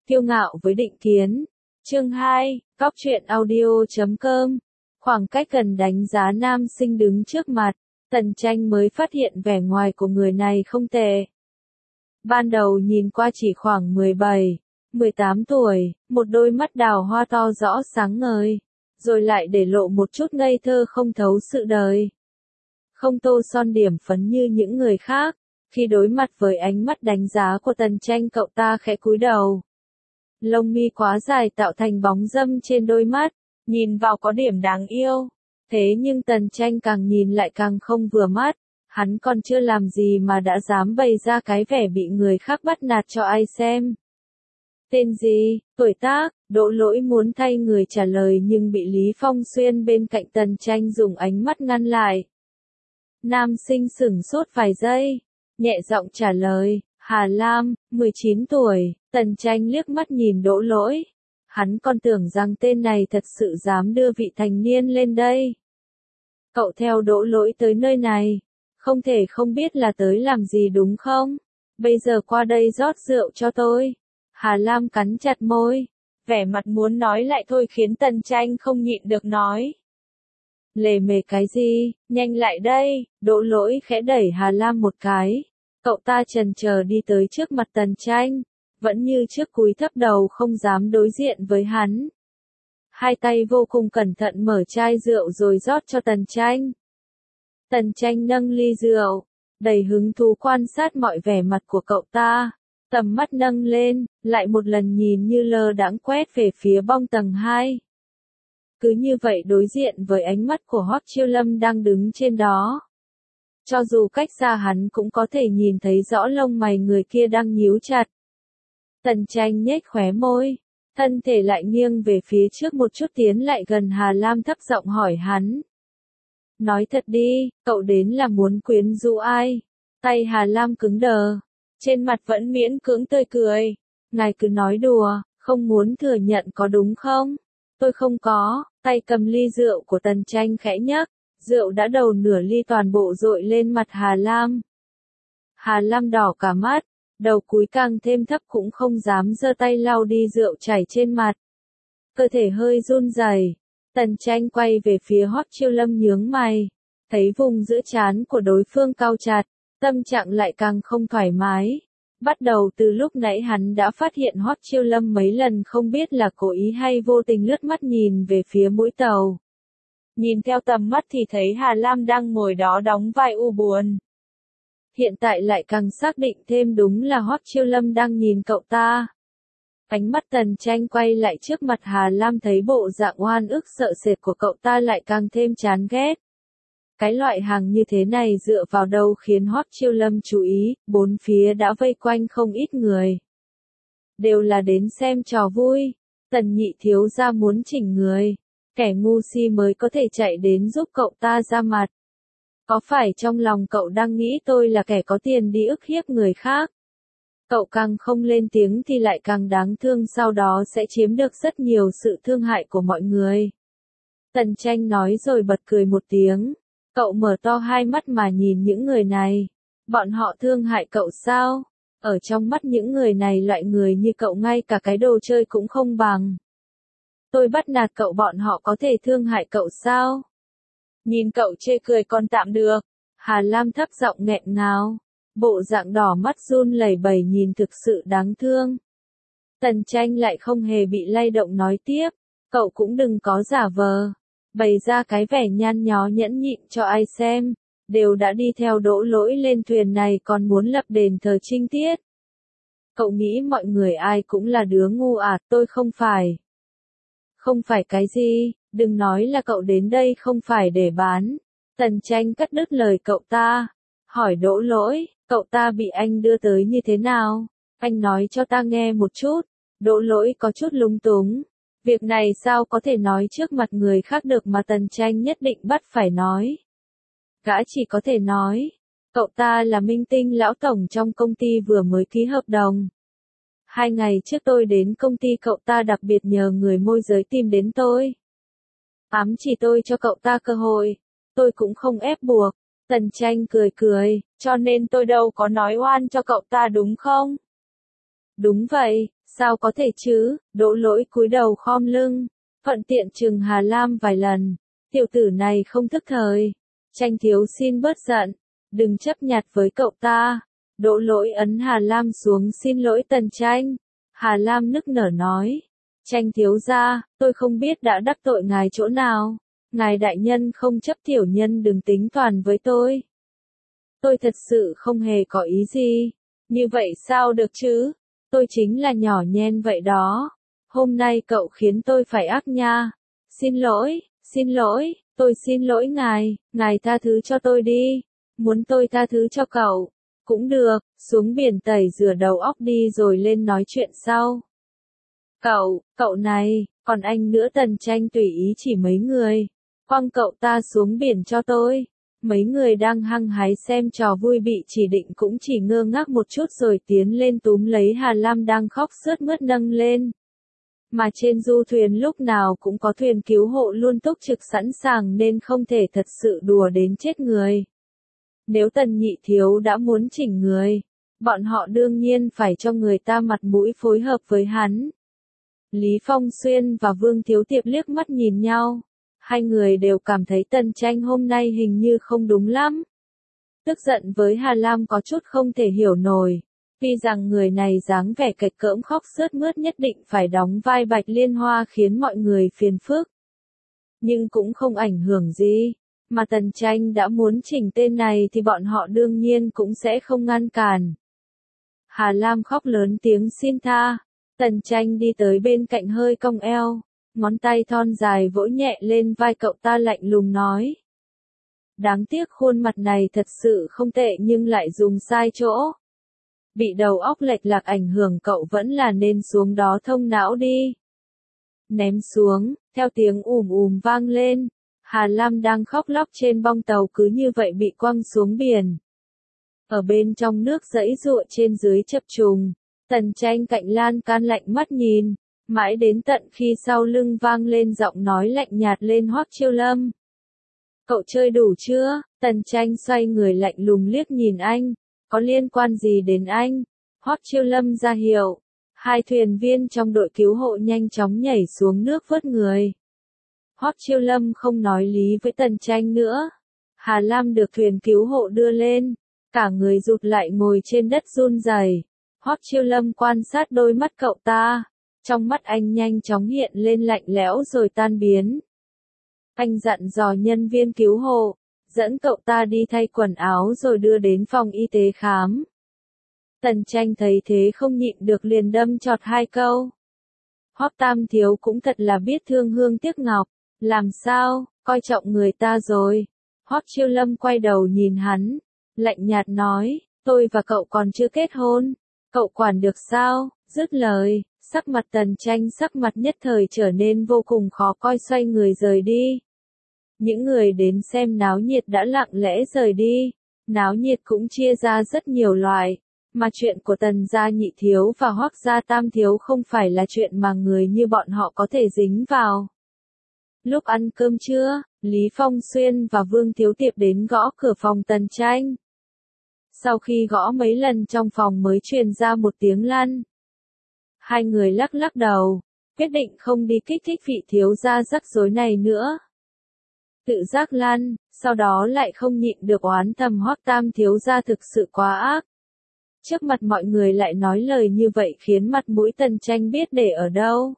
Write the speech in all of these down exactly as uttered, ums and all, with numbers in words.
Kiêu ngạo với định kiến. Chương hai, Góc truyện audio chấm com. Khoảng cách gần đánh giá nam sinh đứng trước mặt, Tần Tranh mới phát hiện vẻ ngoài của người này không tệ. Ban đầu nhìn qua chỉ khoảng mười bảy, mười tám tuổi, một đôi mắt đào hoa to rõ sáng ngời, rồi lại để lộ một chút ngây thơ không thấu sự đời. Không tô son điểm phấn như những người khác, khi đối mặt với ánh mắt đánh giá của Tần Tranh cậu ta khẽ cúi đầu. Lông mi quá dài tạo thành bóng râm trên đôi mắt, nhìn vào có điểm đáng yêu. Thế nhưng Tần Tranh càng nhìn lại càng không vừa mắt, hắn còn chưa làm gì mà đã dám bày ra cái vẻ bị người khác bắt nạt cho ai xem. Tên gì, tuổi tác, Đỗ Lỗi muốn thay người trả lời nhưng bị Lý Phong Xuyên bên cạnh Tần Tranh dùng ánh mắt ngăn lại. Nam sinh sửng sốt vài giây, nhẹ giọng trả lời, Hà Lam, mười chín tuổi. Tần Tranh liếc mắt nhìn Đỗ Lỗi. Hắn còn tưởng rằng tên này thật sự dám đưa vị thành niên lên đây. Cậu theo Đỗ Lỗi tới nơi này, không thể không biết là tới làm gì đúng không? Bây giờ qua đây rót rượu cho tôi. Hà Lam cắn chặt môi, vẻ mặt muốn nói lại thôi khiến Tần Tranh không nhịn được nói. Lề mề cái gì, nhanh lại đây. Đỗ Lỗi khẽ đẩy Hà Lam một cái. Cậu ta chần chờ đi tới trước mặt Tần Tranh, vẫn như trước cúi thấp đầu không dám đối diện với hắn. Hai tay vô cùng cẩn thận mở chai rượu rồi rót cho Tần Tranh. Tần Tranh nâng ly rượu, đầy hứng thú quan sát mọi vẻ mặt của cậu ta. Tầm mắt nâng lên, lại một lần nhìn như lơ đãng quét về phía bong tầng hai. Cứ như vậy đối diện với ánh mắt của Hoắc Chiêu Lâm đang đứng trên đó. Cho dù cách xa hắn cũng có thể nhìn thấy rõ lông mày người kia đang nhíu chặt. Tần Tranh nhếch khóe môi, thân thể lại nghiêng về phía trước một chút tiến lại gần Hà Lam thấp giọng hỏi hắn. Nói thật đi, cậu đến là muốn quyến rũ ai? Tay Hà Lam cứng đờ, trên mặt vẫn miễn cưỡng tươi cười. Ngài cứ nói đùa, không muốn thừa nhận có đúng không? Tôi không có. Tay cầm ly rượu của Tần Tranh khẽ nhấc, rượu đã đầu nửa ly toàn bộ dội lên mặt Hà Lam. Hà Lam đỏ cả mắt, đầu cúi càng thêm thấp cũng không dám giơ tay lau đi rượu chảy trên mặt. Cơ thể hơi run rẩy. Tần Tranh quay về phía Hoắc Chiêu Lâm nhướng mày, thấy vùng giữa trán của đối phương cau chặt, tâm trạng lại càng không thoải mái. Bắt đầu từ lúc nãy hắn đã phát hiện Hoắc Chiêu Lâm mấy lần không biết là cố ý hay vô tình lướt mắt nhìn về phía mũi tàu. Nhìn theo tầm mắt thì thấy Hà Lam đang ngồi đó đóng vai u buồn. Hiện tại lại càng xác định thêm đúng là Hoắc Chiêu Lâm đang nhìn cậu ta. Ánh mắt Tần Tranh quay lại trước mặt Hà Lam thấy bộ dạng oan ức sợ sệt của cậu ta lại càng thêm chán ghét. Cái loại hàng như thế này dựa vào đâu khiến Hoắc Chiêu Lâm chú ý, bốn phía đã vây quanh không ít người. Đều là đến xem trò vui. Tần nhị thiếu gia muốn chỉnh người. Kẻ ngu si mới có thể chạy đến giúp cậu ta ra mặt. Có phải trong lòng cậu đang nghĩ tôi là kẻ có tiền đi ức hiếp người khác? Cậu càng không lên tiếng thì lại càng đáng thương, sau đó sẽ chiếm được rất nhiều sự thương hại của mọi người. Tần Tranh nói rồi bật cười một tiếng. Cậu mở to hai mắt mà nhìn những người này. Bọn họ thương hại cậu sao? Ở trong mắt những người này loại người như cậu ngay cả cái đồ chơi cũng không bằng. Tôi bắt nạt cậu bọn họ có thể thương hại cậu sao? Nhìn cậu chê cười còn tạm được. Hà Lam thấp giọng nghẹn ngào. Bộ dạng đỏ mắt run lẩy bẩy nhìn thực sự đáng thương. Tần Tranh lại không hề bị lay động nói tiếp. Cậu cũng đừng có giả vờ. Bày ra cái vẻ nhăn nhó nhẫn nhịn cho ai xem. Đều đã đi theo Đỗ Lỗi lên thuyền này còn muốn lập đền thờ Trinh Tiết. Cậu nghĩ mọi người ai cũng là đứa ngu à? Tôi không phải. Không phải cái gì, đừng nói là cậu đến đây không phải để bán. Tần Tranh cắt đứt lời cậu ta. Hỏi Đỗ Lỗi, cậu ta bị anh đưa tới như thế nào? Anh nói cho ta nghe một chút. Đỗ Lỗi có chút lúng túng. Việc này sao có thể nói trước mặt người khác được mà Tần Tranh nhất định bắt phải nói. Gã chỉ có thể nói, cậu ta là minh tinh lão tổng trong công ty vừa mới ký hợp đồng. Hai ngày trước tôi đến công ty cậu ta đặc biệt nhờ người môi giới tìm đến tôi. Ám chỉ tôi cho cậu ta cơ hội. Tôi cũng không ép buộc. Tần Tranh cười cười, cho nên tôi đâu có nói oan cho cậu ta đúng không? Đúng vậy, Sao có thể chứ, Đỗ Lỗi cúi đầu khom lưng, thuận tiện chừng Hà Lam vài lần. Tiểu tử này không thức thời. Tranh thiếu xin bớt giận, đừng chấp nhặt với cậu ta. Đỗ Lỗi ấn Hà Lam xuống xin lỗi Tần Tranh. Hà Lam nức nở nói, Tranh thiếu gia, tôi không biết đã đắc tội ngài chỗ nào. Ngài đại nhân không chấp tiểu nhân đừng tính toán với tôi. Tôi thật sự không hề có ý gì. Như vậy sao được chứ? Tôi chính là nhỏ nhen vậy đó. Hôm nay cậu khiến tôi phải ác nha. Xin lỗi, xin lỗi, tôi xin lỗi ngài, ngài tha thứ cho tôi đi. Muốn tôi tha thứ cho cậu? Cũng được, xuống biển tẩy rửa đầu óc đi rồi lên nói chuyện sau. Cậu, cậu này, còn anh nữa. Tần Tranh tùy ý chỉ mấy người. Quăng cậu ta xuống biển cho tôi. Mấy người đang hăng hái xem trò vui bị chỉ định cũng chỉ ngơ ngác một chút rồi tiến lên túm lấy Hà Lam đang khóc sướt mướt nâng lên. Mà trên du thuyền lúc nào cũng có thuyền cứu hộ luôn túc trực sẵn sàng nên không thể thật sự đùa đến chết người. Nếu Tần Nhị Thiếu đã muốn chỉnh người, bọn họ đương nhiên phải cho người ta mặt mũi phối hợp với hắn. Lý Phong Xuyên và Vương Thiếu Tiệp liếc mắt nhìn nhau. Hai người đều cảm thấy Tần Tranh hôm nay hình như không đúng lắm. Tức giận với Hà Lam có chút không thể hiểu nổi. Tuy rằng người này dáng vẻ kệch cỡm khóc sướt mướt nhất định phải đóng vai Bạch Liên Hoa khiến mọi người phiền phức. Nhưng cũng không ảnh hưởng gì. Mà Tần Tranh đã muốn chỉnh tên này thì bọn họ đương nhiên cũng sẽ không ngăn cản. Hà Lam khóc lớn tiếng xin tha. Tần Tranh đi tới bên cạnh hơi cong eo. Ngón tay thon dài vỗ nhẹ lên vai cậu ta lạnh lùng nói. Đáng tiếc khuôn mặt này thật sự không tệ nhưng lại dùng sai chỗ. Bị đầu óc lệch lạc ảnh hưởng cậu vẫn là nên xuống đó thông não đi. Ném xuống, theo tiếng ùm ùm vang lên. Hà Lam đang khóc lóc trên bong tàu cứ như vậy bị quăng xuống biển. Ở bên trong nước giãy giụa trên dưới chập trùng. Tần Tranh cạnh lan can lạnh mắt nhìn. Mãi đến tận khi sau lưng vang lên giọng nói lạnh nhạt lên Hoắc Chiêu Lâm. Cậu chơi đủ chưa? Tần Tranh xoay người lạnh lùng liếc nhìn anh. Có liên quan gì đến anh? Hoắc Chiêu Lâm ra hiệu. Hai thuyền viên trong đội cứu hộ nhanh chóng nhảy xuống nước vớt người. Hoắc Chiêu Lâm không nói lý với Tần Tranh nữa. Hà Lam được thuyền cứu hộ đưa lên. Cả người rụt lại ngồi trên đất run rẩy. Hoắc Chiêu Lâm quan sát đôi mắt cậu ta. Trong mắt anh nhanh chóng hiện lên lạnh lẽo rồi tan biến. Anh dặn dò nhân viên cứu hộ, dẫn cậu ta đi thay quần áo rồi đưa đến phòng y tế khám. Tần Tranh thấy thế không nhịn được liền đâm chọt hai câu. Hoắc Tam Thiếu cũng thật là biết thương hương tiếc ngọc, làm sao, coi trọng người ta rồi. Hoắc Chiêu Lâm quay đầu nhìn hắn, lạnh nhạt nói, tôi và cậu còn chưa kết hôn, cậu quản được sao? Dứt lời, sắc mặt Tần Tranh sắc mặt nhất thời trở nên vô cùng khó coi xoay người rời đi. Những người đến xem náo nhiệt đã lặng lẽ rời đi. Náo nhiệt cũng chia ra rất nhiều loại. Mà chuyện của Tần gia nhị thiếu và Hoắc gia tam thiếu không phải là chuyện mà người như bọn họ có thể dính vào. Lúc ăn cơm trưa, Lý Phong Xuyên và Vương Thiếu Tiệp đến gõ cửa phòng Tần Tranh. Sau khi gõ mấy lần trong phòng mới truyền ra một tiếng lăn. Hai người lắc lắc đầu, quyết định không đi kích thích vị thiếu gia rắc rối này nữa. Tự giác lăn, sau đó lại không nhịn được oán thầm Hoắc Tam thiếu gia thực sự quá ác. Trước mặt mọi người lại nói lời như vậy khiến mặt mũi Tần Tranh biết để ở đâu.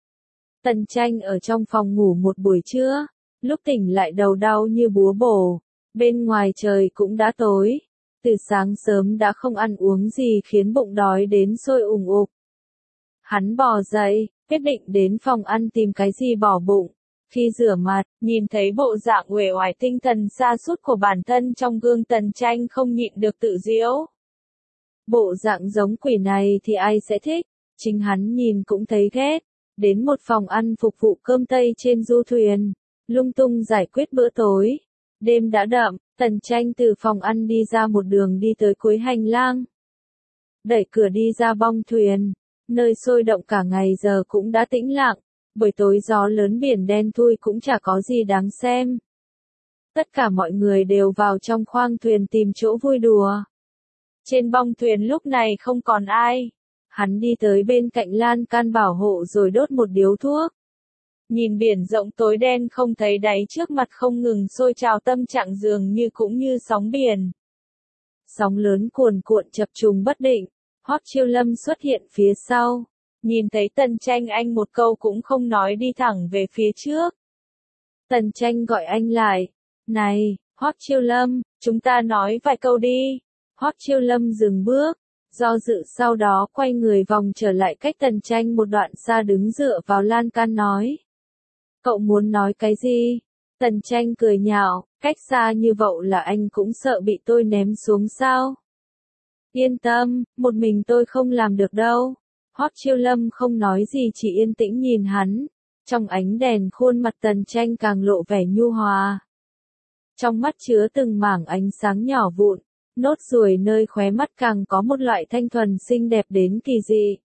Tần Tranh ở trong phòng ngủ một buổi trưa, lúc tỉnh lại đầu đau như búa bổ, bên ngoài trời cũng đã tối, từ sáng sớm đã không ăn uống gì khiến bụng đói đến sôi ủng ục. Hắn bò dậy, quyết định đến phòng ăn tìm cái gì bỏ bụng. Khi rửa mặt, nhìn thấy bộ dạng uể oải tinh thần sa sút của bản thân trong gương Tần Tranh không nhịn được tự giễu. Bộ dạng giống quỷ này thì ai sẽ thích, chính hắn nhìn cũng thấy ghét. Đến một phòng ăn phục vụ cơm Tây trên du thuyền, lung tung giải quyết bữa tối. Đêm đã đậm, Tần Tranh từ phòng ăn đi ra một đường đi tới cuối hành lang. Đẩy cửa đi ra bong thuyền, nơi sôi động cả ngày giờ cũng đã tĩnh lặng. Buổi tối gió lớn biển đen thui cũng chả có gì đáng xem. Tất cả mọi người đều vào trong khoang thuyền tìm chỗ vui đùa. Trên bong thuyền lúc này không còn ai. Hắn đi tới bên cạnh lan can bảo hộ rồi đốt một điếu thuốc. Nhìn biển rộng tối đen không thấy đáy trước mặt không ngừng sôi trào, tâm trạng dường như cũng như sóng biển. Sóng lớn cuồn cuộn chập trùng bất định, Hoắc Chiêu Lâm xuất hiện phía sau. Nhìn thấy Tần Tranh, anh một câu cũng không nói đi thẳng về phía trước. Tần Tranh gọi anh lại. Này, Hoắc Chiêu Lâm, chúng ta nói vài câu đi. Hoắc Chiêu Lâm dừng bước, do dự sau đó quay người vòng trở lại cách Tần Tranh một đoạn xa đứng dựa vào lan can nói. Cậu muốn nói cái gì? Tần Tranh cười nhạo, cách xa như vậy là anh cũng sợ bị tôi ném xuống sao? Yên tâm, một mình tôi không làm được đâu. Hoắc Chiêu Lâm không nói gì chỉ yên tĩnh nhìn hắn. Trong ánh đèn khuôn mặt Tần Tranh càng lộ vẻ nhu hòa. Trong mắt chứa từng mảng ánh sáng nhỏ vụn, nốt ruồi nơi khóe mắt càng có một loại thanh thuần xinh đẹp đến kỳ dị.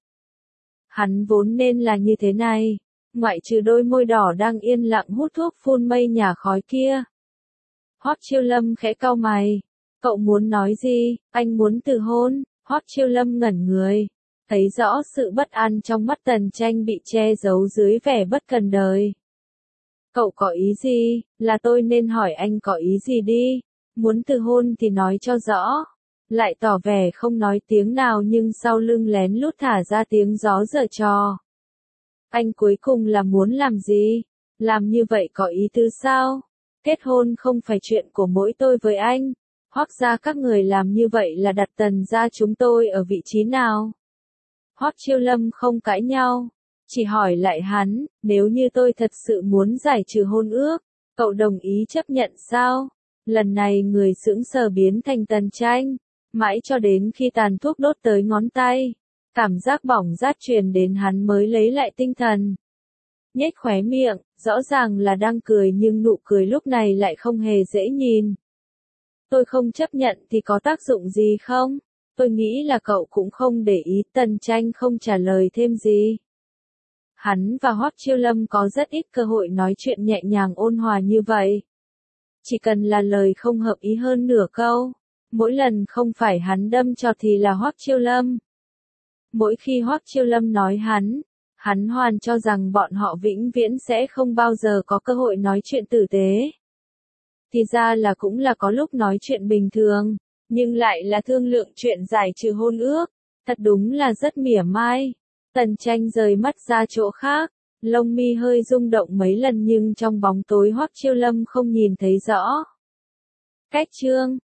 Hắn vốn nên là như thế này, ngoại trừ đôi môi đỏ đang yên lặng hút thuốc phun mây nhà khói kia. Hoắc Chiêu Lâm khẽ cau mày. Cậu muốn nói gì? Anh muốn từ hôn. Hoắc Chiêu Lâm ngẩn người, thấy rõ sự bất an trong mắt Tần Tranh bị che giấu dưới vẻ bất cần đời. Cậu có ý gì? Là tôi nên hỏi anh có ý gì đi. Muốn từ hôn thì nói cho rõ. Lại tỏ vẻ không nói tiếng nào nhưng sau lưng lén lút thả ra tiếng gió giở trò. Anh cuối cùng là muốn làm gì? Làm như vậy có ý tứ sao? Kết hôn không phải chuyện của mỗi tôi với anh. Hoắc gia các người làm như vậy là đặt Tần gia chúng tôi ở vị trí nào? Hoắc Chiêu Lâm không cãi nhau, chỉ hỏi lại hắn, nếu như tôi thật sự muốn giải trừ hôn ước, cậu đồng ý chấp nhận sao? Lần này người sững sờ biến thành Tần Tranh, mãi cho đến khi tàn thuốc đốt tới ngón tay, cảm giác bỏng rát truyền đến hắn mới lấy lại tinh thần. Nhếch khóe miệng, rõ ràng là đang cười nhưng nụ cười lúc này lại không hề dễ nhìn. Tôi không chấp nhận thì có tác dụng gì không? Tôi nghĩ là cậu cũng không để ý. Tần Tranh không trả lời thêm gì. Hắn và Hoắc Chiêu Lâm có rất ít cơ hội nói chuyện nhẹ nhàng ôn hòa như vậy. Chỉ cần là lời không hợp ý hơn nửa câu, mỗi lần không phải hắn đâm chọt thì là Hoắc Chiêu Lâm. Mỗi khi Hoắc Chiêu Lâm nói hắn, hắn hoàn cho rằng bọn họ vĩnh viễn sẽ không bao giờ có cơ hội nói chuyện tử tế. Thì ra là cũng là có lúc nói chuyện bình thường, nhưng lại là thương lượng chuyện giải trừ hôn ước. Thật đúng là rất mỉa mai. Tần Tranh rời mắt ra chỗ khác, lông mi hơi rung động mấy lần nhưng trong bóng tối Hoắc Chiêu Lâm không nhìn thấy rõ. Cách chương